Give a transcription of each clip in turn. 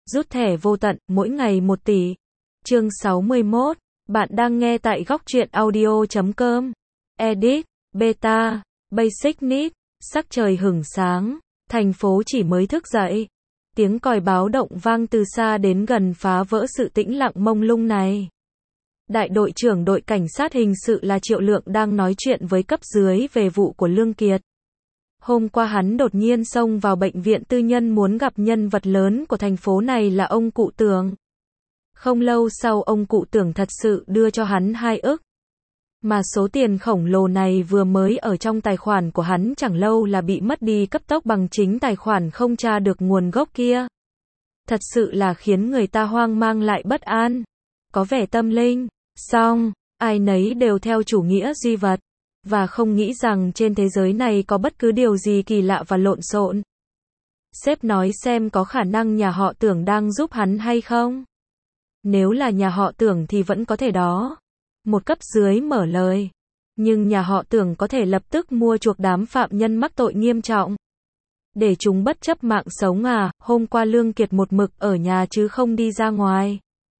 Rút thẻ vô tận, mỗi ngày 1 tỷ. Chương 61. Bạn đang nghe tại góc truyện audio.com. Edit, Beta, Basic Need. Sắc trời hửng sáng, thành phố chỉ mới thức dậy. Tiếng còi báo động vang từ xa đến gần phá vỡ sự tĩnh lặng mông lung này. Đại đội trưởng đội cảnh sát hình sự là Triệu Lượng đang nói chuyện với cấp dưới về vụ của Lương Kiệt. Hôm qua hắn đột nhiên xông vào bệnh viện tư nhân muốn gặp nhân vật lớn của thành phố này là ông cụ Tưởng. Không lâu sau ông cụ Tưởng thật sự đưa cho hắn 2 ức. Mà số tiền khổng lồ này vừa mới ở trong tài khoản của hắn chẳng lâu là bị mất đi cấp tốc bằng chính tài khoản không tra được nguồn gốc kia. Thật sự là khiến người ta hoang mang lại bất an. Có vẻ tâm linh, song, ai nấy đều theo chủ nghĩa duy vật. Và không nghĩ rằng trên thế giới này có bất cứ điều gì kỳ lạ và lộn xộn. Sếp nói xem có khả năng nhà họ Tưởng đang giúp hắn hay không? Nếu là nhà họ Tưởng thì vẫn có thể đó. Một cấp dưới mở lời. Nhưng nhà họ Tưởng có thể lập tức mua chuộc đám phạm nhân mắc tội nghiêm trọng. Để chúng bất chấp mạng sống à? Hôm qua Lương Kiệt một mực ở nhà chứ không đi ra ngoài.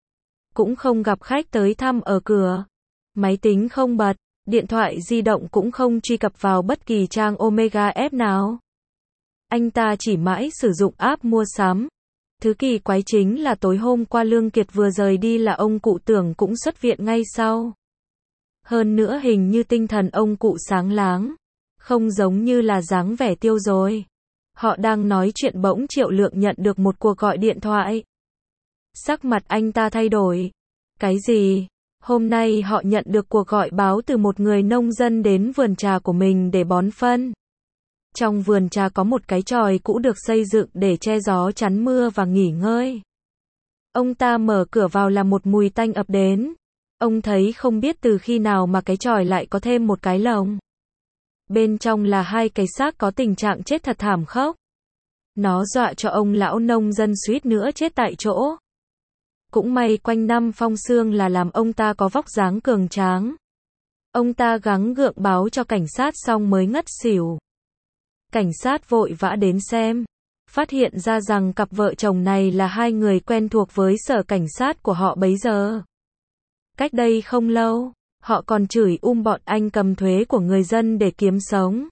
Cũng không gặp khách tới thăm ở cửa. Máy tính không bật. Điện thoại di động cũng không truy cập vào bất kỳ trang Omega app nào. Anh ta chỉ mãi sử dụng app mua sắm. Thứ kỳ quái chính là tối hôm qua Lương Kiệt vừa rời đi là ông cụ Tưởng cũng xuất viện ngay sau. Hơn nữa hình như tinh thần ông cụ sáng láng. Không giống như là dáng vẻ tiêu rồi. Họ đang nói chuyện bỗng Triệu Lượng nhận được một cuộc gọi điện thoại. Sắc mặt anh ta thay đổi. Cái gì? Hôm nay họ nhận được cuộc gọi báo từ một người nông dân đến vườn trà của mình để bón phân. Trong vườn trà có một cái chòi cũ được xây dựng để che gió chắn mưa và nghỉ ngơi. Ông ta mở cửa vào là một mùi tanh ập đến. Ông thấy không biết từ khi nào mà cái chòi lại có thêm một cái lồng. Bên trong là 2 cái xác có tình trạng chết thật thảm khốc. Nó dọa cho ông lão nông dân suýt nữa chết tại chỗ. Cũng may quanh năm phong sương là làm ông ta có vóc dáng cường tráng. Ông ta gắng gượng báo cho cảnh sát xong mới ngất xỉu. Cảnh sát vội vã đến xem. Phát hiện ra rằng cặp vợ chồng này là 2 người quen thuộc với sở cảnh sát của họ bấy giờ. Cách đây không lâu, họ còn chửi bọn anh cầm thuế của người dân để kiếm sống.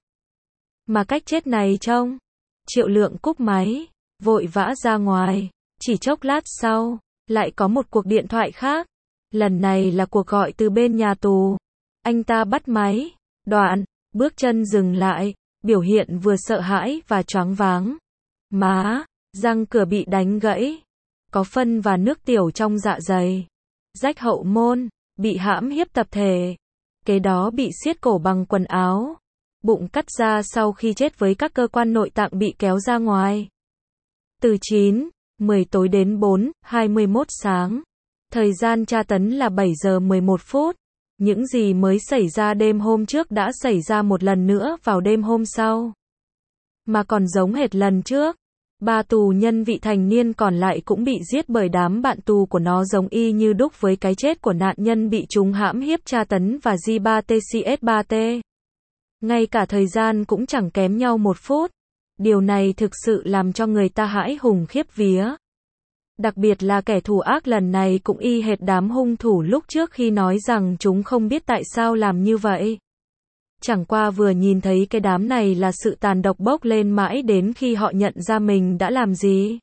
Mà cách chết này trông. Triệu Lượng cúp máy, vội vã ra ngoài. Chỉ chốc lát sau, lại có một cuộc điện thoại khác. Lần này là cuộc gọi từ bên nhà tù. Anh ta bắt máy, đoạn, bước chân dừng lại, biểu hiện vừa sợ hãi và choáng váng. Má, răng cửa bị đánh gãy. Có phân và nước tiểu trong dạ dày. Rách hậu môn, bị hãm hiếp tập thể. Kế đó bị siết cổ bằng quần áo. Bụng cắt ra sau khi chết với các cơ quan nội tạng bị kéo ra ngoài. Từ 9:10 tối đến 4:21 sáng. Thời gian tra tấn là 7 giờ 11 phút. Những gì mới xảy ra đêm hôm trước đã xảy ra một lần nữa vào đêm hôm sau. Mà còn giống hệt lần trước. 3 tù nhân vị thành niên còn lại cũng bị giết bởi đám bạn tù của nó giống y như đúc với cái chết của nạn nhân bị chúng hãm hiếp tra tấn và J3TCS3T. Ngay cả thời gian cũng chẳng kém nhau 1 phút. Điều này thực sự làm cho người ta hãi hùng khiếp vía. Đặc biệt là kẻ thù ác lần này cũng y hệt đám hung thủ lúc trước khi nói rằng chúng không biết tại sao làm như vậy. Chẳng qua vừa nhìn thấy cái đám này là sự tàn độc bốc lên mãi đến khi họ nhận ra mình đã làm gì.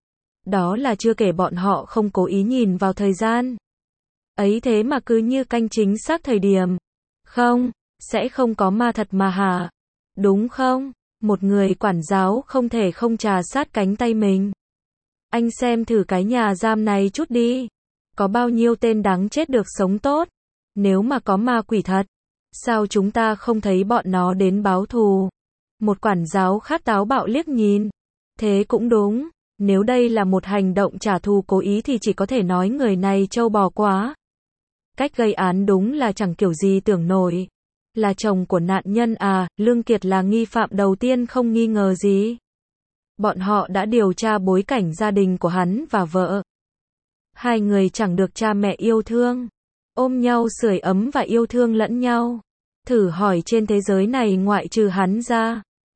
Đó là chưa kể bọn họ không cố ý nhìn vào thời gian. Ấy thế mà cứ như canh chính xác thời điểm. Không, sẽ không có ma thật mà hả? Đúng không? Một người quản giáo không thể không trà sát cánh tay mình. Anh xem thử cái nhà giam này chút đi. Có bao nhiêu tên đáng chết được sống tốt? Nếu mà có ma quỷ thật, sao chúng ta không thấy bọn nó đến báo thù? Một quản giáo khác táo bạo liếc nhìn. Thế cũng đúng, nếu đây là một hành động trả thù cố ý thì chỉ có thể nói người này trâu bò quá. Cách gây án đúng là chẳng kiểu gì tưởng nổi. Là chồng của nạn nhân à? Lương Kiệt là nghi phạm đầu tiên không nghi ngờ gì. Bọn họ đã điều tra bối cảnh gia đình của hắn và vợ. 2 người chẳng được cha mẹ yêu thương. Ôm nhau sưởi ấm và yêu thương lẫn nhau. Thử hỏi trên thế giới này ngoại trừ hắn ra,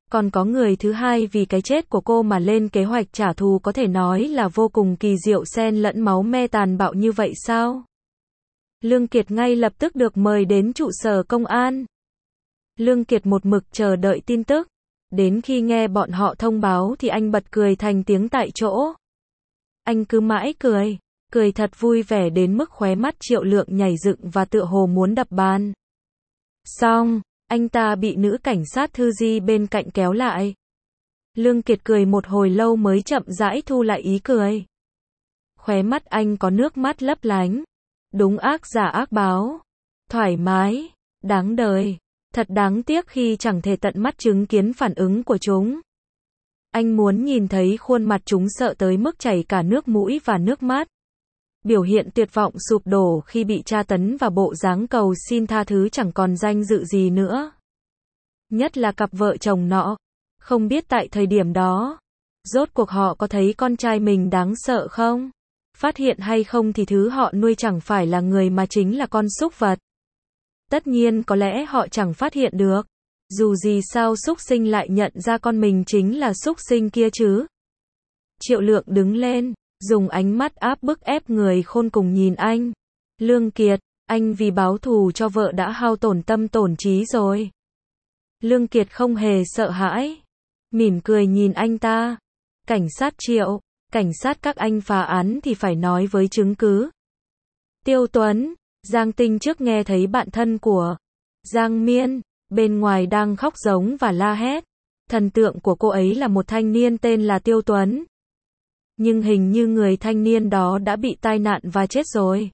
Còn có người thứ hai vì cái chết của cô mà lên kế hoạch trả thù có thể nói là vô cùng kỳ diệu xen lẫn máu me tàn bạo như vậy sao? Lương Kiệt ngay lập tức được mời đến trụ sở công an. Lương Kiệt một mực chờ đợi tin tức. Đến khi nghe bọn họ thông báo thì anh bật cười thành tiếng tại chỗ. Anh cứ mãi cười, cười thật vui vẻ đến mức khóe mắt Triệu Lượng nhảy dựng và tựa hồ muốn đập bàn. Xong, anh ta bị nữ cảnh sát Thư Di bên cạnh kéo lại. Lương Kiệt cười một hồi lâu mới chậm rãi thu lại ý cười. Khóe mắt anh có nước mắt lấp lánh. Đúng ác giả ác báo. Thoải mái, đáng đời. Thật đáng tiếc khi chẳng thể tận mắt chứng kiến phản ứng của chúng. Anh muốn nhìn thấy khuôn mặt chúng sợ tới mức chảy cả nước mũi và nước mắt. Biểu hiện tuyệt vọng sụp đổ khi bị tra tấn và bộ dáng cầu xin tha thứ chẳng còn danh dự gì nữa. Nhất là cặp vợ chồng nọ. Không biết tại thời điểm đó, rốt cuộc họ có thấy con trai mình đáng sợ không? Phát hiện hay không thì thứ họ nuôi chẳng phải là người mà chính là con súc vật. Tất nhiên có lẽ họ chẳng phát hiện được. Dù gì sao súc sinh lại nhận ra con mình chính là súc sinh kia chứ? Triệu Lượng đứng lên, dùng ánh mắt áp bức ép người khôn cùng nhìn anh. Lương Kiệt, anh vì báo thù cho vợ đã hao tổn tâm tổn trí rồi. Lương Kiệt không hề sợ hãi. Mỉm cười nhìn anh ta. Cảnh sát Triệu, cảnh sát các anh phá án thì phải nói với chứng cứ. Tiêu Tuấn, Giang Tinh trước nghe thấy bạn thân của Giang Miên bên ngoài đang khóc giống và la hét. Thần tượng của cô ấy là một thanh niên tên là Tiêu Tuấn. Nhưng hình như người thanh niên đó đã bị tai nạn và chết rồi.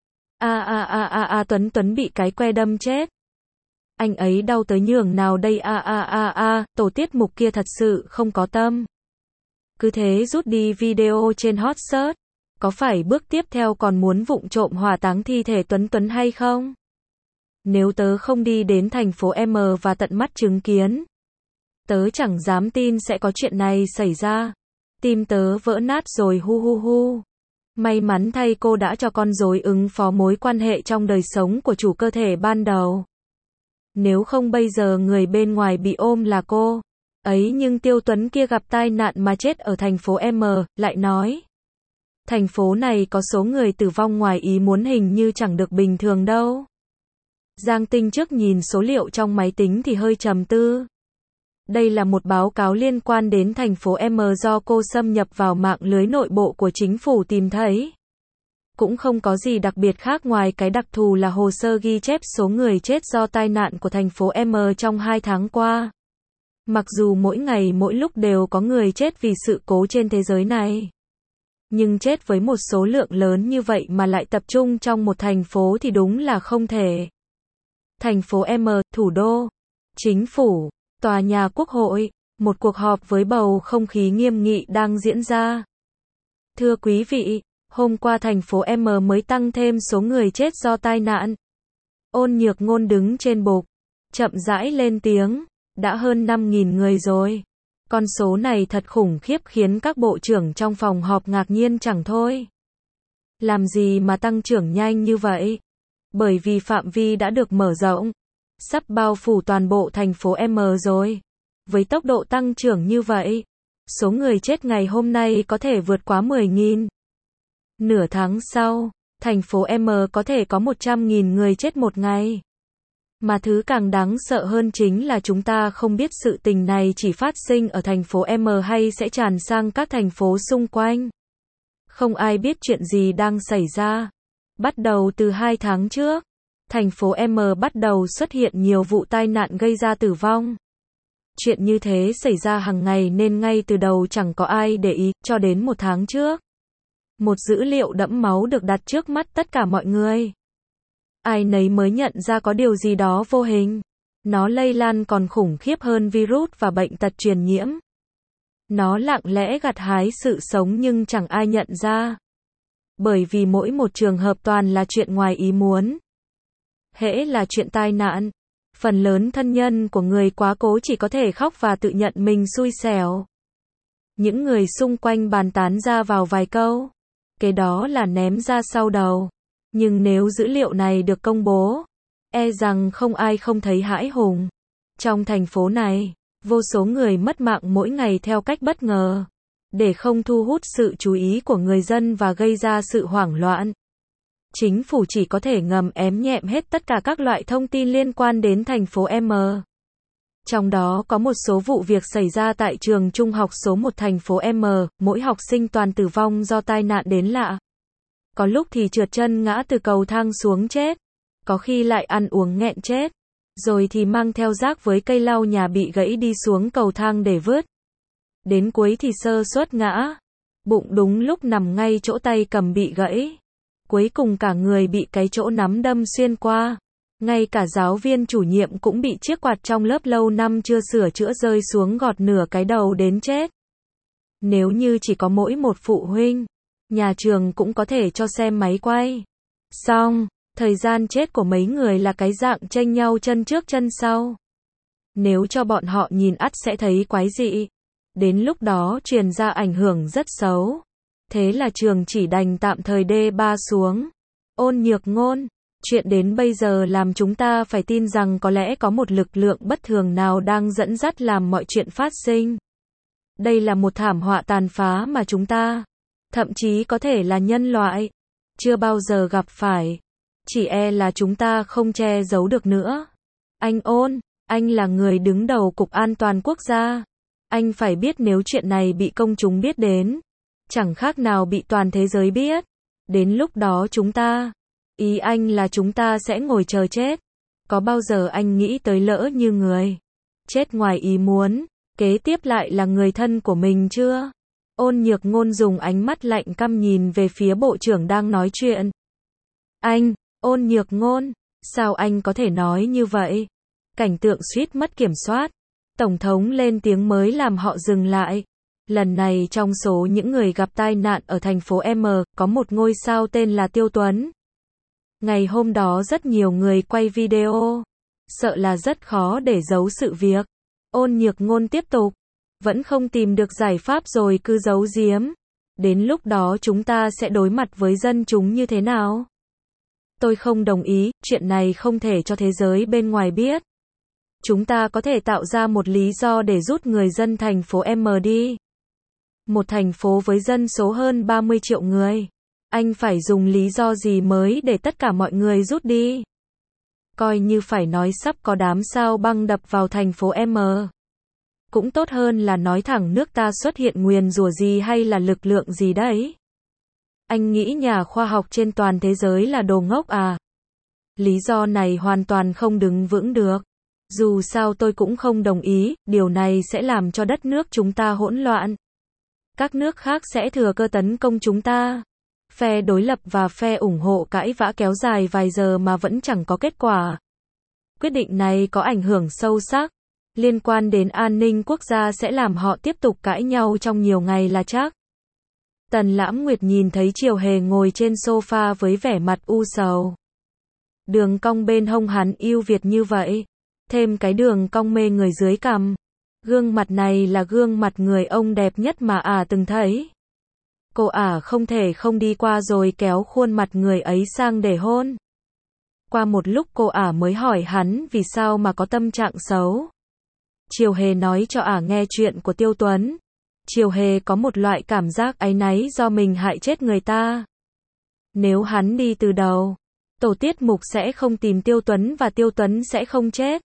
Tuấn bị cái que đâm chết. Anh ấy đau tới nhường nào đây tổ tiết mục kia thật sự không có tâm. Cứ thế rút đi video trên hot search. Có phải bước tiếp theo còn muốn vụng trộm hỏa táng thi thể Tuấn hay không? Nếu tớ không đi đến thành phố M và tận mắt chứng kiến, tớ chẳng dám tin sẽ có chuyện này xảy ra. Tim tớ vỡ nát rồi hu. May mắn thay cô đã cho con rối ứng phó mối quan hệ trong đời sống của chủ cơ thể ban đầu. Nếu không bây giờ người bên ngoài bị ôm là cô ấy, nhưng Tiêu Tuấn kia gặp tai nạn mà chết ở thành phố M, lại nói. Thành phố này có số người tử vong ngoài ý muốn hình như chẳng được bình thường đâu. Giang Tinh trước nhìn số liệu trong máy tính thì hơi trầm tư. Đây là một báo cáo liên quan đến thành phố M do cô xâm nhập vào mạng lưới nội bộ của chính phủ tìm thấy. Cũng không có gì đặc biệt khác ngoài cái đặc thù là hồ sơ ghi chép số người chết do tai nạn của thành phố M trong 2 tháng qua. Mặc dù mỗi ngày mỗi lúc đều có người chết vì sự cố trên thế giới này, nhưng chết với một số lượng lớn như vậy mà lại tập trung trong một thành phố thì đúng là không thể. Thành phố M, thủ đô, chính phủ, tòa nhà quốc hội, một cuộc họp với bầu không khí nghiêm nghị đang diễn ra. Thưa quý vị, hôm qua thành phố M mới tăng thêm số người chết do tai nạn. Ôn Nhược Ngôn đứng trên bục, chậm rãi lên tiếng, đã hơn 5.000 người rồi. Con số này thật khủng khiếp khiến các bộ trưởng trong phòng họp ngạc nhiên chẳng thôi. Làm gì mà tăng trưởng nhanh như vậy? Bởi vì phạm vi đã được mở rộng, sắp bao phủ toàn bộ thành phố M rồi. Với tốc độ tăng trưởng như vậy, số người chết ngày hôm nay có thể vượt quá 10.000. Nửa tháng sau, thành phố M có thể có 100.000 người chết một ngày. Mà thứ càng đáng sợ hơn chính là chúng ta không biết sự tình này chỉ phát sinh ở thành phố M hay sẽ tràn sang các thành phố xung quanh. Không ai biết chuyện gì đang xảy ra. Bắt đầu từ 2 tháng trước, thành phố M bắt đầu xuất hiện nhiều vụ tai nạn gây ra tử vong. Chuyện như thế xảy ra hàng ngày nên ngay từ đầu chẳng có ai để ý, cho đến 1 tháng trước. Một dữ liệu đẫm máu được đặt trước mắt tất cả mọi người. Ai nấy mới nhận ra có điều gì đó vô hình. Nó lây lan còn khủng khiếp hơn virus và bệnh tật truyền nhiễm. Nó lặng lẽ gặt hái sự sống nhưng chẳng ai nhận ra. Bởi vì mỗi một trường hợp toàn là chuyện ngoài ý muốn. Hễ là chuyện tai nạn, phần lớn thân nhân của người quá cố chỉ có thể khóc và tự nhận mình xui xẻo. Những người xung quanh bàn tán ra vào vài câu. Cái đó là ném ra sau đầu. Nhưng nếu dữ liệu này được công bố, e rằng không ai không thấy hãi hùng. Trong thành phố này, Vô số người mất mạng mỗi ngày theo cách bất ngờ. Để không thu hút sự chú ý của người dân và gây ra sự hoảng loạn, chính phủ chỉ có thể ngầm ém nhẹm hết tất cả các loại thông tin liên quan đến thành phố M. Trong đó có một số vụ việc xảy ra tại trường trung học số 1 thành phố M, mỗi học sinh toàn tử vong do tai nạn đến lạ. Có lúc thì trượt chân ngã từ cầu thang xuống chết, có khi lại ăn uống nghẹn chết, rồi thì mang theo rác với cây lau nhà bị gãy đi xuống cầu thang để vứt. Đến cuối thì sơ suất ngã, bụng đúng lúc nằm ngay chỗ tay cầm bị gãy. Cuối cùng cả người bị cái chỗ nắm đâm xuyên qua. Ngay cả giáo viên chủ nhiệm cũng bị chiếc quạt trong lớp lâu năm chưa sửa chữa rơi xuống gọt nửa cái đầu đến chết. Nếu như chỉ có mỗi một phụ huynh, nhà trường cũng có thể cho xem máy quay. Xong, thời gian chết của mấy người là cái dạng chênh nhau chân trước chân sau. Nếu cho bọn họ nhìn ắt sẽ thấy quái dị. Đến lúc đó truyền ra ảnh hưởng rất xấu. Thế là trường chỉ đành tạm thời D3 xuống. Ôn Nhược Ngôn, chuyện đến bây giờ làm chúng ta phải tin rằng có lẽ có một lực lượng bất thường nào đang dẫn dắt làm mọi chuyện phát sinh. Đây là một thảm họa tàn phá mà chúng ta, thậm chí có thể là nhân loại, chưa bao giờ gặp phải. Chỉ e là chúng ta không che giấu được nữa. Anh Ôn, anh là người đứng đầu Cục An toàn Quốc gia. Anh phải biết nếu chuyện này bị công chúng biết đến, chẳng khác nào bị toàn thế giới biết. Đến lúc đó chúng ta, ý anh là chúng ta sẽ ngồi chờ chết. Có bao giờ anh nghĩ tới lỡ như người chết ngoài ý muốn, kế tiếp lại là người thân của mình chưa? Ôn Nhược Ngôn dùng ánh mắt lạnh căm nhìn về phía bộ trưởng đang nói chuyện. Anh, Ôn Nhược Ngôn, sao anh có thể nói như vậy? Cảnh tượng suýt mất kiểm soát. Tổng thống lên tiếng mới làm họ dừng lại. Lần này trong số những người gặp tai nạn ở thành phố M, có một ngôi sao tên là Tiêu Tuấn. Ngày hôm đó rất nhiều người quay video. Sợ là rất khó để giấu sự việc. Ôn Nhược Ngôn tiếp tục. Vẫn không tìm được giải pháp rồi cứ giấu giếm. Đến lúc đó chúng ta sẽ đối mặt với dân chúng như thế nào? Tôi không đồng ý, chuyện này không thể cho thế giới bên ngoài biết. Chúng ta có thể tạo ra một lý do để rút người dân thành phố M đi. Một thành phố với dân số hơn 30 triệu người. Anh phải dùng lý do gì mới để tất cả mọi người rút đi? Coi như phải nói sắp có đám sao băng đập vào thành phố M. Cũng tốt hơn là nói thẳng nước ta xuất hiện nguyền rủa gì hay là lực lượng gì đấy. Anh nghĩ nhà khoa học trên toàn thế giới là đồ ngốc à? Lý do này hoàn toàn không đứng vững được. Dù sao tôi cũng không đồng ý, điều này sẽ làm cho đất nước chúng ta hỗn loạn. Các nước khác sẽ thừa cơ tấn công chúng ta. Phe đối lập và phe ủng hộ cãi vã kéo dài vài giờ mà vẫn chẳng có kết quả. Quyết định này có ảnh hưởng sâu sắc, liên quan đến an ninh quốc gia sẽ làm họ tiếp tục cãi nhau trong nhiều ngày là chắc. Tần Lãm Nguyệt nhìn thấy Triều Hề ngồi trên sofa với vẻ mặt u sầu. Đường cong bên hông hắn ưu việt như vậy. Thêm cái đường cong mê người dưới cằm. Gương mặt này là gương mặt người ông đẹp nhất mà từng thấy. Cô không thể không đi qua rồi kéo khuôn mặt người ấy sang để hôn. Qua một lúc cô mới hỏi hắn vì sao mà có tâm trạng xấu. Triều Hề nói cho nghe chuyện của Tiêu Tuấn. Triều Hề có một loại cảm giác áy náy do mình hại chết người ta. Nếu hắn đi từ đầu, tổ tiết mục sẽ không tìm Tiêu Tuấn và Tiêu Tuấn sẽ không chết.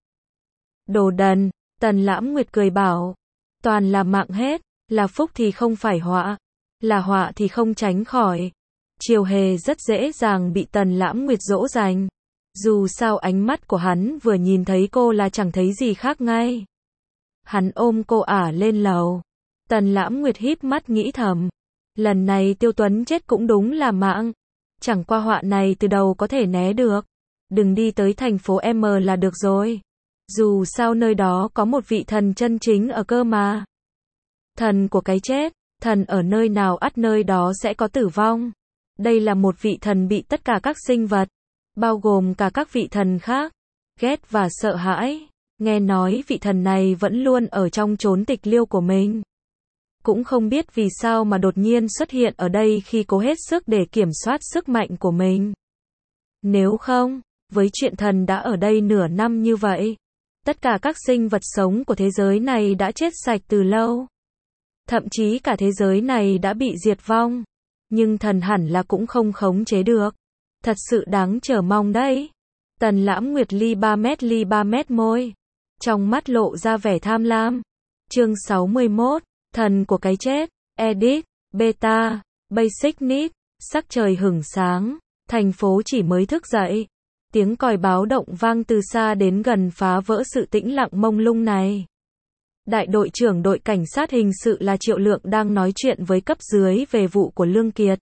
Đồ đần, Tần Lãm Nguyệt cười bảo. Toàn là mạng hết, là phúc thì không phải họa, là họa thì không tránh khỏi. Triều Hề rất dễ dàng bị Tần Lãm Nguyệt dỗ dành. Dù sao ánh mắt của hắn vừa nhìn thấy cô là chẳng thấy gì khác ngay. Hắn ôm cô lên lầu. Tần Lãm Nguyệt híp mắt nghĩ thầm. Lần này Tiêu Tuấn chết cũng đúng là mạng. Chẳng qua họa này từ đầu có thể né được. Đừng đi tới thành phố M là được rồi. Dù sao nơi đó có một vị thần chân chính ở cơ mà. Thần của cái chết, thần ở nơi nào ắt nơi đó sẽ có tử vong. Đây là một vị thần bị tất cả các sinh vật, bao gồm cả các vị thần khác, ghét và sợ hãi. Nghe nói vị thần này vẫn luôn ở trong chốn tịch liêu của mình. Cũng không biết vì sao mà đột nhiên xuất hiện ở đây khi cố hết sức để kiểm soát sức mạnh của mình. Nếu không, với chuyện thần đã ở đây nửa năm như vậy, Tất cả các sinh vật sống của thế giới này đã chết sạch từ lâu. Thậm chí cả thế giới này đã bị diệt vong. Nhưng thần hẳn là cũng không khống chế được. Thật sự đáng chờ mong đấy. Tần Lãm Nguyệt ly ba mét môi. Trong mắt lộ ra vẻ tham lam. Chương 61, Thần của cái chết. Edit, Beta, Basic Need. Sắc trời hửng sáng. Thành phố chỉ mới thức dậy. Tiếng còi báo động vang từ xa đến gần phá vỡ sự tĩnh lặng mông lung này. Đại đội trưởng đội cảnh sát hình sự là Triệu Lượng đang nói chuyện với cấp dưới về vụ của Lương Kiệt.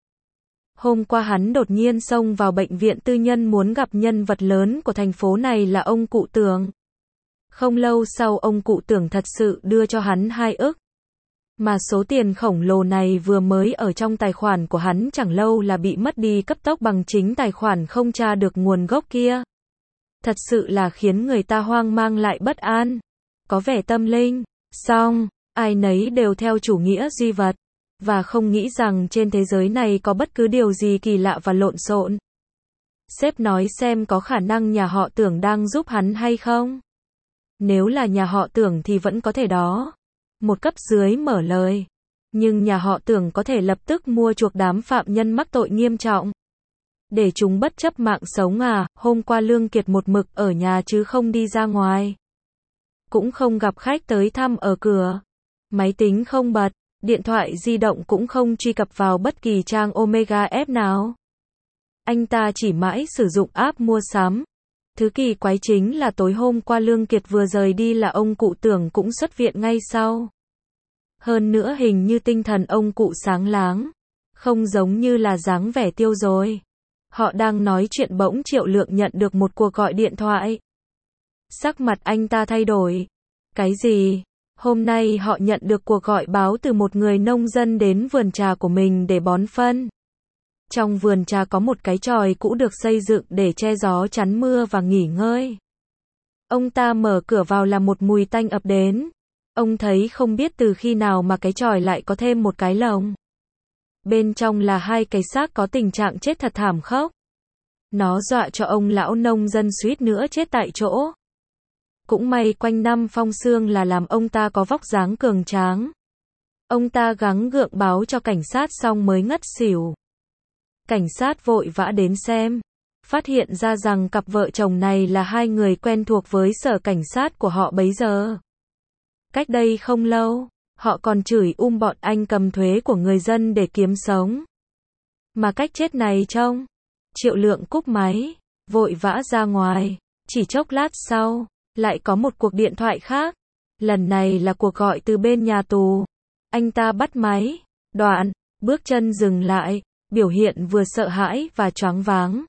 Hôm qua hắn đột nhiên xông vào bệnh viện tư nhân muốn gặp nhân vật lớn của thành phố này là ông cụ Tưởng. Không lâu sau ông cụ Tưởng thật sự đưa cho hắn 2 ức. Mà số tiền khổng lồ này vừa mới ở trong tài khoản của hắn chẳng lâu là bị mất đi cấp tốc bằng chính tài khoản không tra được nguồn gốc kia. Thật sự là khiến người ta hoang mang lại bất an. Có vẻ tâm linh. Song, ai nấy đều theo chủ nghĩa duy vật. Và không nghĩ rằng trên thế giới này có bất cứ điều gì kỳ lạ và lộn xộn. Sếp nói xem có khả năng nhà họ Tưởng đang giúp hắn hay không? Nếu là nhà họ Tưởng thì vẫn có thể đó. Một cấp dưới mở lời. Nhưng nhà họ Tưởng có thể lập tức mua chuộc đám phạm nhân mắc tội nghiêm trọng. Để chúng bất chấp mạng sống à? Hôm qua Lương Kiệt một mực ở nhà chứ không đi ra ngoài. Cũng không gặp khách tới thăm ở cửa. Máy tính không bật. Điện thoại di động cũng không truy cập vào bất kỳ trang Omega app nào. Anh ta chỉ mãi sử dụng app mua sắm. Thứ kỳ quái chính là tối hôm qua Lương Kiệt vừa rời đi là ông cụ Tưởng cũng xuất viện ngay sau. Hơn nữa hình như tinh thần ông cụ sáng láng. Không giống như là dáng vẻ tiêu rồi. Họ đang nói chuyện bỗng Triệu Lượng nhận được một cuộc gọi điện thoại. Sắc mặt anh ta thay đổi. Cái gì? Hôm nay họ nhận được cuộc gọi báo từ một người nông dân đến vườn trà của mình để bón phân. Trong vườn trà có một cái chòi cũ được xây dựng để che gió chắn mưa và nghỉ ngơi. Ông ta mở cửa vào là một mùi tanh ập đến. Ông thấy không biết từ khi nào mà cái chòi lại có thêm một cái lồng. Bên trong là 2 cái xác có tình trạng chết thật thảm khốc. Nó dọa cho ông lão nông dân suýt nữa chết tại chỗ. Cũng may quanh năm phong sương là làm ông ta có vóc dáng cường tráng. Ông ta gắng gượng báo cho cảnh sát xong mới ngất xỉu. Cảnh sát vội vã đến xem. Phát hiện ra rằng cặp vợ chồng này là 2 người quen thuộc với sở cảnh sát của họ bấy giờ. Cách đây không lâu, họ còn chửi bọn anh cầm thuế của người dân để kiếm sống. Mà cách chết này trông. Triệu Lượng cúp máy, vội vã ra ngoài. Chỉ chốc lát sau, lại có một cuộc điện thoại khác. Lần này là cuộc gọi từ bên nhà tù. Anh ta bắt máy, đoạn, bước chân dừng lại, biểu hiện vừa sợ hãi và choáng váng.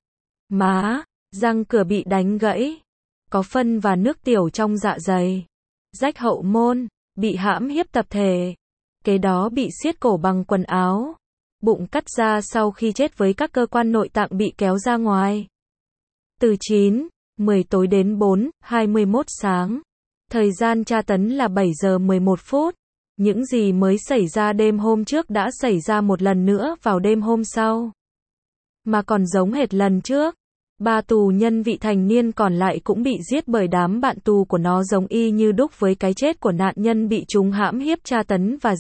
Má, răng cửa bị đánh gãy. Có phân và nước tiểu trong dạ dày. Rách hậu môn, bị hãm hiếp tập thể. Kế đó bị siết cổ bằng quần áo. Bụng cắt ra sau khi chết với các cơ quan nội tạng bị kéo ra ngoài. Từ 9:10 tối đến 4:21 sáng. Thời gian tra tấn là 7 giờ 11 phút. Những gì mới xảy ra đêm hôm trước đã xảy ra một lần nữa vào đêm hôm sau. Mà còn giống hệt lần trước. 3 tù nhân vị thành niên còn lại cũng bị giết bởi đám bạn tù của nó giống y như đúc với cái chết của nạn nhân bị chúng hãm hiếp tra tấn và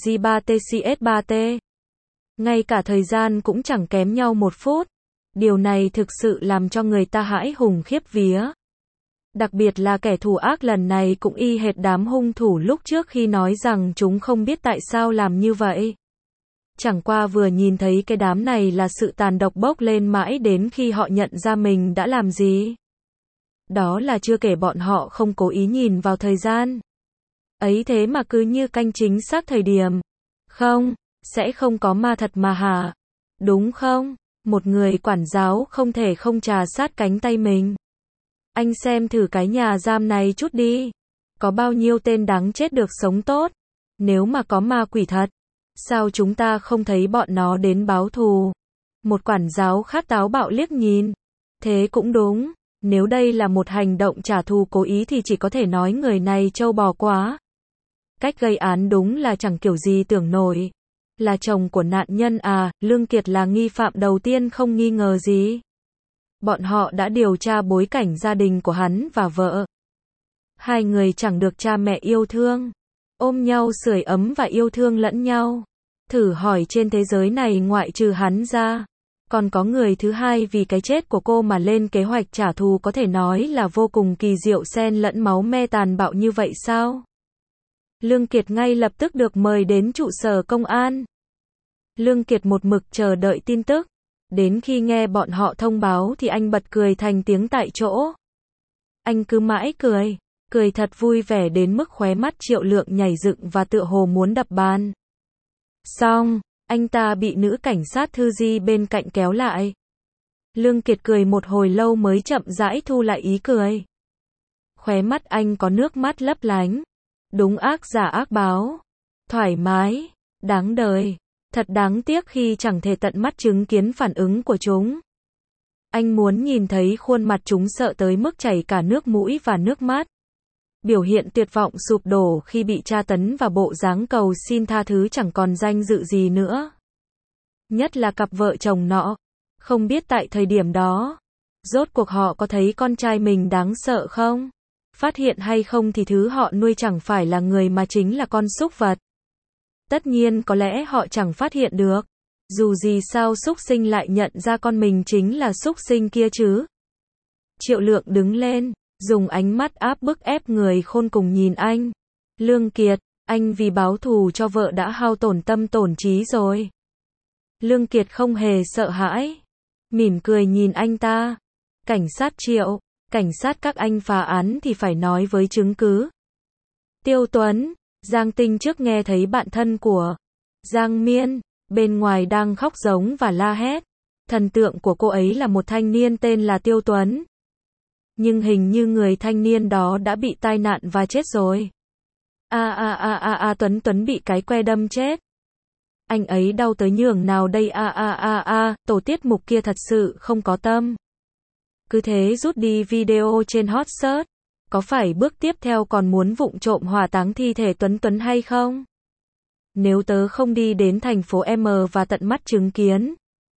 J3TCS3T. Ngay cả thời gian cũng chẳng kém nhau 1 phút. Điều này thực sự làm cho người ta hãi hùng khiếp vía. Đặc biệt là kẻ thù ác lần này cũng y hệt đám hung thủ lúc trước khi nói rằng chúng không biết tại sao làm như vậy. Chẳng qua vừa nhìn thấy cái đám này là sự tàn độc bốc lên mãi đến khi họ nhận ra mình đã làm gì. Đó là chưa kể bọn họ không cố ý nhìn vào thời gian. Ấy thế mà cứ như canh chính xác thời điểm. Không, sẽ không có ma thật mà hả? Đúng không? Một người quản giáo không thể không trà sát cánh tay mình. Anh xem thử cái nhà giam này chút đi. Có bao nhiêu tên đáng chết được sống tốt? Nếu mà có ma quỷ thật, sao chúng ta không thấy bọn nó đến báo thù? Một quản giáo khác táo bạo liếc nhìn. Thế cũng đúng. Nếu đây là một hành động trả thù cố ý thì chỉ có thể nói người này trâu bò quá. Cách gây án đúng là chẳng kiểu gì tưởng nổi. Là chồng của nạn nhân à? Lương Kiệt là nghi phạm đầu tiên không nghi ngờ gì. Bọn họ đã điều tra bối cảnh gia đình của hắn và vợ. Hai người chẳng được cha mẹ yêu thương, ôm nhau sưởi ấm và yêu thương lẫn nhau. Thử hỏi trên thế giới này ngoại trừ hắn ra, còn có người thứ hai vì cái chết của cô mà lên kế hoạch trả thù có thể nói là vô cùng kỳ diệu xen lẫn máu me tàn bạo như vậy sao? Lương Kiệt ngay lập tức được mời đến trụ sở công an. Lương Kiệt một mực chờ đợi tin tức. Đến khi nghe bọn họ thông báo thì anh bật cười thành tiếng tại chỗ. Anh cứ mãi cười, cười thật vui vẻ đến mức khóe mắt Triệu Lượng nhảy dựng và tựa hồ muốn đập bàn. Xong, anh ta bị nữ cảnh sát Thư Di bên cạnh kéo lại. Lương Kiệt cười một hồi lâu mới chậm rãi thu lại ý cười. Khóe mắt anh có nước mắt lấp lánh. Đúng ác giả ác báo. Thoải mái, đáng đời. Thật đáng tiếc khi chẳng thể tận mắt chứng kiến phản ứng của chúng. Anh muốn nhìn thấy khuôn mặt chúng sợ tới mức chảy cả nước mũi và nước mắt. Biểu hiện tuyệt vọng sụp đổ khi bị tra tấn và bộ dáng cầu xin tha thứ chẳng còn danh dự gì nữa. Nhất là cặp vợ chồng nọ. Không biết tại thời điểm đó, rốt cuộc họ có thấy con trai mình đáng sợ không? Phát hiện hay không thì thứ họ nuôi chẳng phải là người mà chính là con súc vật. Tất nhiên có lẽ họ chẳng phát hiện được. Dù gì sao súc sinh lại nhận ra con mình chính là súc sinh kia chứ? Triệu Lượng đứng lên, dùng ánh mắt áp bức ép người khôn cùng nhìn anh. Lương Kiệt, anh vì báo thù cho vợ đã hao tổn tâm tổn trí rồi. Lương Kiệt không hề sợ hãi. Mỉm cười nhìn anh ta. Cảnh sát Triệu, cảnh sát các anh phá án thì phải nói với chứng cứ. Tiêu Tuấn, Giang Tinh trước nghe thấy bạn thân của Giang Miên bên ngoài đang khóc giống và la hét. Thần tượng của cô ấy là một thanh niên tên là Tiêu Tuấn. Nhưng hình như người thanh niên đó đã bị tai nạn và chết rồi. Tuấn bị cái que đâm chết. Anh ấy đau tới nhường nào đây tổ tiết mục kia thật sự không có tâm. Cứ thế rút đi video trên hot search. Có phải bước tiếp theo còn muốn vụng trộm hỏa táng thi thể Tuấn hay không? Nếu tớ không đi đến thành phố M và tận mắt chứng kiến,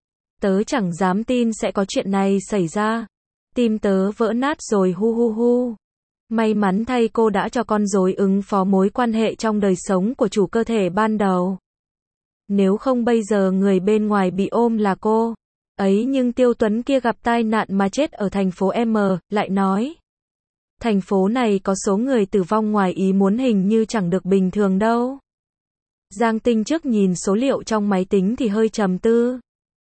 tớ chẳng dám tin sẽ có chuyện này xảy ra. Tim tớ vỡ nát rồi hu. May mắn thay cô đã cho con rối ứng phó mối quan hệ trong đời sống của chủ cơ thể ban đầu. Nếu không bây giờ người bên ngoài bị ôm là cô ấy, nhưng Tiêu Tuấn kia gặp tai nạn mà chết ở thành phố M, lại nói. Thành phố này có số người tử vong ngoài ý muốn hình như chẳng được bình thường đâu. Giang Tinh trước nhìn số liệu trong máy tính thì hơi trầm tư.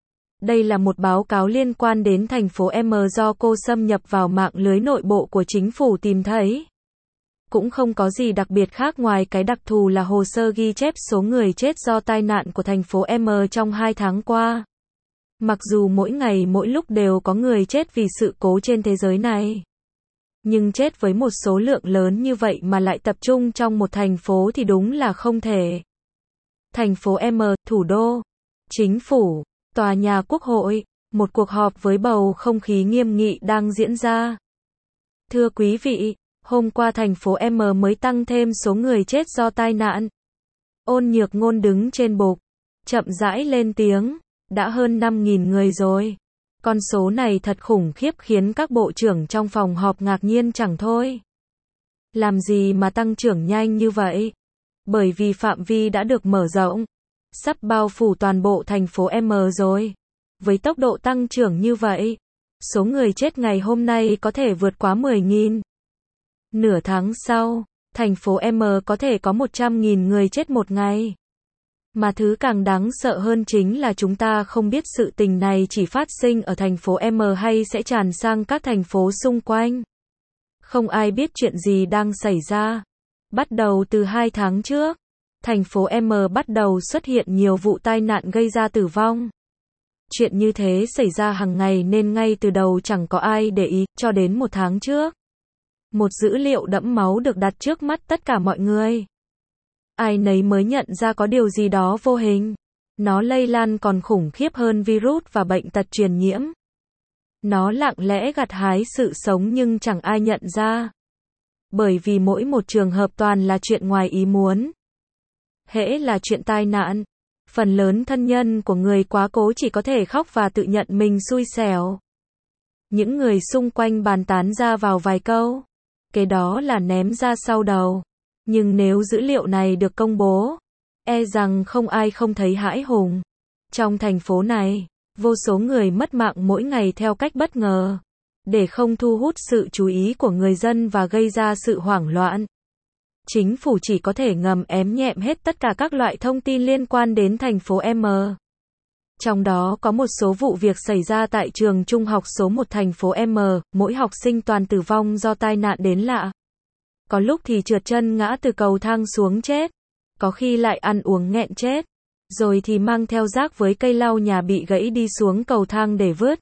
Đây là một báo cáo liên quan đến thành phố M do cô xâm nhập vào mạng lưới nội bộ của chính phủ tìm thấy. Cũng không có gì đặc biệt khác ngoài cái đặc thù là hồ sơ ghi chép số người chết do tai nạn của thành phố M trong 2 tháng qua. Mặc dù mỗi ngày mỗi lúc đều có người chết vì sự cố trên thế giới này, nhưng chết với một số lượng lớn như vậy mà lại tập trung trong một thành phố thì đúng là không thể. Thành phố M, thủ đô, chính phủ, tòa nhà quốc hội, một cuộc họp với bầu không khí nghiêm nghị đang diễn ra. Thưa quý vị, hôm qua thành phố M mới tăng thêm số người chết do tai nạn. Ôn Nhược Ngôn đứng trên bục, chậm rãi lên tiếng, đã hơn 5.000 người rồi. Con số này thật khủng khiếp khiến các bộ trưởng trong phòng họp ngạc nhiên chẳng thôi. Làm gì mà tăng trưởng nhanh như vậy? Bởi vì phạm vi đã được mở rộng, sắp bao phủ toàn bộ thành phố M rồi. Với tốc độ tăng trưởng như vậy, số người chết ngày hôm nay có thể vượt quá 10.000. Nửa tháng sau, thành phố M có thể có 100.000 người chết một ngày. Mà thứ càng đáng sợ hơn chính là chúng ta không biết sự tình này chỉ phát sinh ở thành phố M hay sẽ tràn sang các thành phố xung quanh. Không ai biết chuyện gì đang xảy ra. Bắt đầu từ 2 tháng trước, thành phố M bắt đầu xuất hiện nhiều vụ tai nạn gây ra tử vong. Chuyện như thế xảy ra hàng ngày nên ngay từ đầu chẳng có ai để ý, cho đến 1 tháng trước. Một dữ liệu đẫm máu được đặt trước mắt tất cả mọi người. Ai nấy mới nhận ra có điều gì đó vô hình. Nó lây lan còn khủng khiếp hơn virus và bệnh tật truyền nhiễm. Nó lặng lẽ gặt hái sự sống nhưng chẳng ai nhận ra. Bởi vì mỗi một trường hợp toàn là chuyện ngoài ý muốn. Hễ là chuyện tai nạn, phần lớn thân nhân của người quá cố chỉ có thể khóc và tự nhận mình xui xẻo. Những người xung quanh bàn tán ra vào vài câu. Kế đó là ném ra sau đầu. Nhưng nếu dữ liệu này được công bố, e rằng không ai không thấy hãi hùng. Trong thành phố này, vô số người mất mạng mỗi ngày theo cách bất ngờ. Để không thu hút sự chú ý của người dân và gây ra sự hoảng loạn, chính phủ chỉ có thể ngầm ém nhẹm hết tất cả các loại thông tin liên quan đến thành phố M. Trong đó có một số vụ việc xảy ra tại trường trung học số 1 thành phố M, mỗi học sinh toàn tử vong do tai nạn đến lạ. Có lúc thì trượt chân ngã từ cầu thang xuống chết, có khi lại ăn uống nghẹn chết, rồi thì mang theo rác với cây lau nhà bị gãy đi xuống cầu thang để vứt.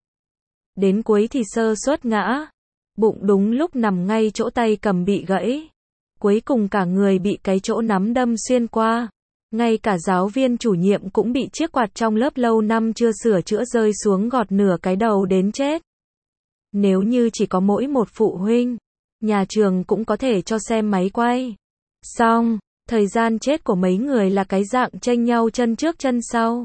Đến cuối thì sơ suất ngã, bụng đúng lúc nằm ngay chỗ tay cầm bị gãy. Cuối cùng cả người bị cái chỗ nắm đâm xuyên qua. Ngay cả giáo viên chủ nhiệm cũng bị chiếc quạt trong lớp lâu năm chưa sửa chữa rơi xuống gọt nửa cái đầu đến chết. Nếu như chỉ có mỗi một phụ huynh, nhà trường cũng có thể cho xem máy quay. Xong, thời gian chết của mấy người là cái dạng chênh nhau chân trước chân sau.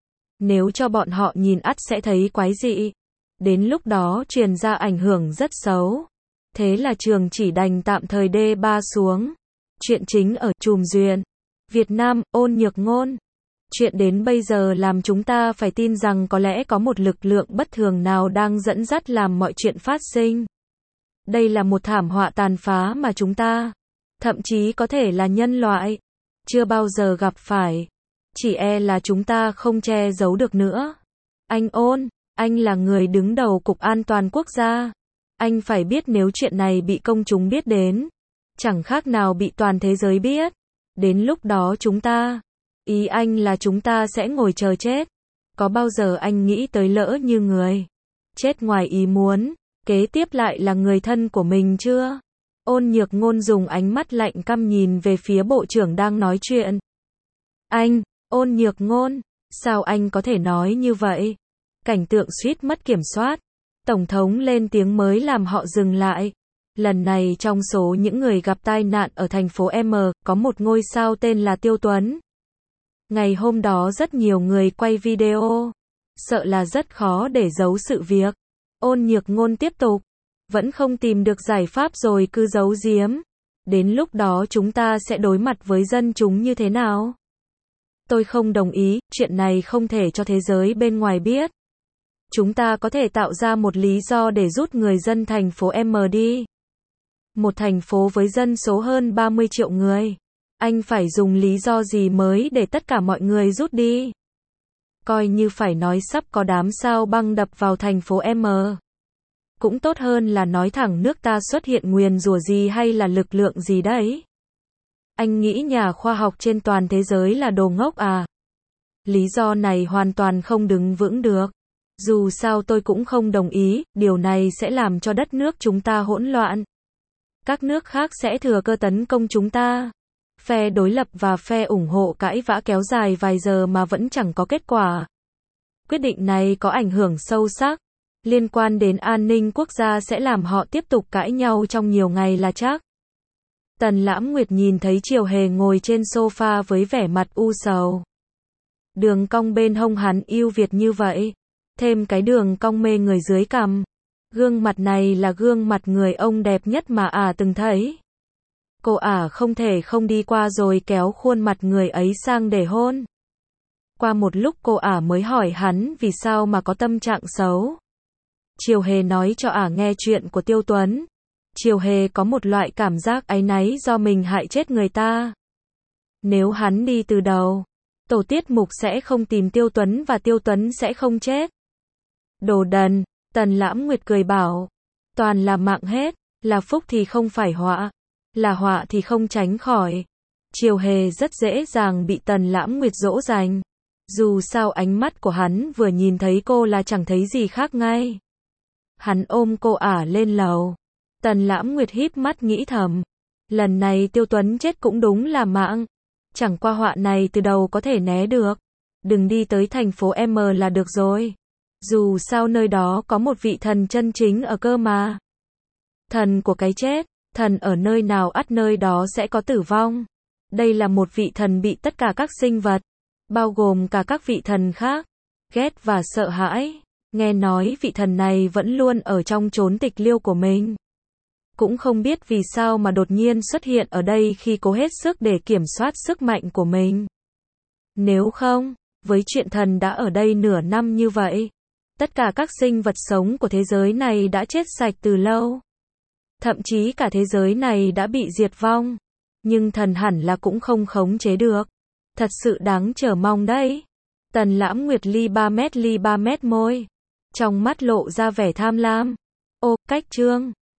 Nếu cho bọn họ nhìn ắt sẽ thấy quái dị. Đến lúc đó truyền ra ảnh hưởng rất xấu. Thế là trường chỉ đành tạm thời D3 xuống. Chuyện chính ở chùm duyên Việt Nam, Ôn Nhược Ngôn. Chuyện đến bây giờ làm chúng ta phải tin rằng có lẽ có một lực lượng bất thường nào đang dẫn dắt làm mọi chuyện phát sinh. Đây là một thảm họa tàn phá mà chúng ta, thậm chí có thể là nhân loại, chưa bao giờ gặp phải. Chỉ e là chúng ta không che giấu được nữa. Anh Ôn, anh là người đứng đầu Cục An toàn Quốc gia. Anh phải biết nếu chuyện này bị công chúng biết đến, chẳng khác nào bị toàn thế giới biết. Đến lúc đó chúng ta, ý anh là chúng ta sẽ ngồi chờ chết. Có bao giờ anh nghĩ tới lỡ như người chết ngoài ý muốn, kế tiếp lại là người thân của mình chưa? Ôn Nhược Ngôn dùng ánh mắt lạnh căm nhìn về phía bộ trưởng đang nói chuyện. Anh, Ôn Nhược Ngôn, sao anh có thể nói như vậy? Cảnh tượng suýt mất kiểm soát. Tổng thống lên tiếng mới làm họ dừng lại. Lần này trong số những người gặp tai nạn ở thành phố M, có một ngôi sao tên là Tiêu Tuấn. Ngày hôm đó rất nhiều người quay video. Sợ là rất khó để giấu sự việc. Ôn Nhược Ngôn tiếp tục. Vẫn không tìm được giải pháp rồi cứ giấu giếm. Đến lúc đó chúng ta sẽ đối mặt với dân chúng như thế nào? Tôi không đồng ý, chuyện này không thể cho thế giới bên ngoài biết. Chúng ta có thể tạo ra một lý do để rút người dân thành phố M đi. Một thành phố với dân số hơn 30 triệu người. Anh phải dùng lý do gì mới để tất cả mọi người rút đi? Coi như phải nói sắp có đám sao băng đập vào thành phố M. Cũng tốt hơn là nói thẳng nước ta xuất hiện nguyền rủa gì hay là lực lượng gì đấy. Anh nghĩ nhà khoa học trên toàn thế giới là đồ ngốc à? Lý do này hoàn toàn không đứng vững được. Dù sao tôi cũng không đồng ý, điều này sẽ làm cho đất nước chúng ta hỗn loạn. Các nước khác sẽ thừa cơ tấn công chúng ta. Phe đối lập và phe ủng hộ cãi vã kéo dài vài giờ mà vẫn chẳng có kết quả. Quyết định này có ảnh hưởng sâu sắc, liên quan đến an ninh quốc gia sẽ làm họ tiếp tục cãi nhau trong nhiều ngày là chắc. Tần Lãm Nguyệt nhìn thấy Triều Hề ngồi trên sofa với vẻ mặt u sầu. Đường cong bên hông hắn yêu Việt như vậy. Thêm cái đường cong mê người dưới cằm. Gương mặt này là gương mặt người ông đẹp nhất mà từng thấy. Cô không thể không đi qua rồi kéo khuôn mặt người ấy sang để hôn. Qua một lúc cô mới hỏi hắn vì sao mà có tâm trạng xấu. Triều Hề nói cho nghe chuyện của Tiêu Tuấn. Triều Hề có một loại cảm giác áy náy do mình hại chết người ta. Nếu hắn đi từ đầu, tổ tiết mục sẽ không tìm Tiêu Tuấn và Tiêu Tuấn sẽ không chết. Đồ đần, Tần Lãm Nguyệt cười bảo. Toàn là mạng hết, là phúc thì không phải họa, là họa thì không tránh khỏi. Triều Hề rất dễ dàng bị Tần Lãm Nguyệt dỗ dành. Dù sao ánh mắt của hắn vừa nhìn thấy cô là chẳng thấy gì khác ngay. Hắn ôm cô lên lầu. Tần Lãm Nguyệt híp mắt nghĩ thầm. Lần này Tiêu Tuấn chết cũng đúng là mạng. Chẳng qua họa này từ đầu có thể né được. Đừng đi tới thành phố M là được rồi. Dù sao nơi đó có một vị thần chân chính ở cơ mà. Thần của cái chết, thần ở nơi nào ắt nơi đó sẽ có tử vong. Đây là một vị thần bị tất cả các sinh vật, bao gồm cả các vị thần khác, ghét và sợ hãi. Nghe nói vị thần này vẫn luôn ở trong chốn tịch liêu của mình. cũng không biết vì sao mà đột nhiên xuất hiện ở đây khi cố hết sức để kiểm soát sức mạnh của mình. Nếu không, với chuyện thần đã ở đây nửa năm như vậy, tất cả các sinh vật sống của thế giới này đã chết sạch từ lâu. Thậm chí cả thế giới này đã bị diệt vong. Nhưng thần hẳn là cũng không khống chế được. Thật sự đáng chờ mong đấy. Tần Lãm Nguyệt ly 3 mét môi. Trong mắt lộ ra vẻ tham lam. Ô, cách trương.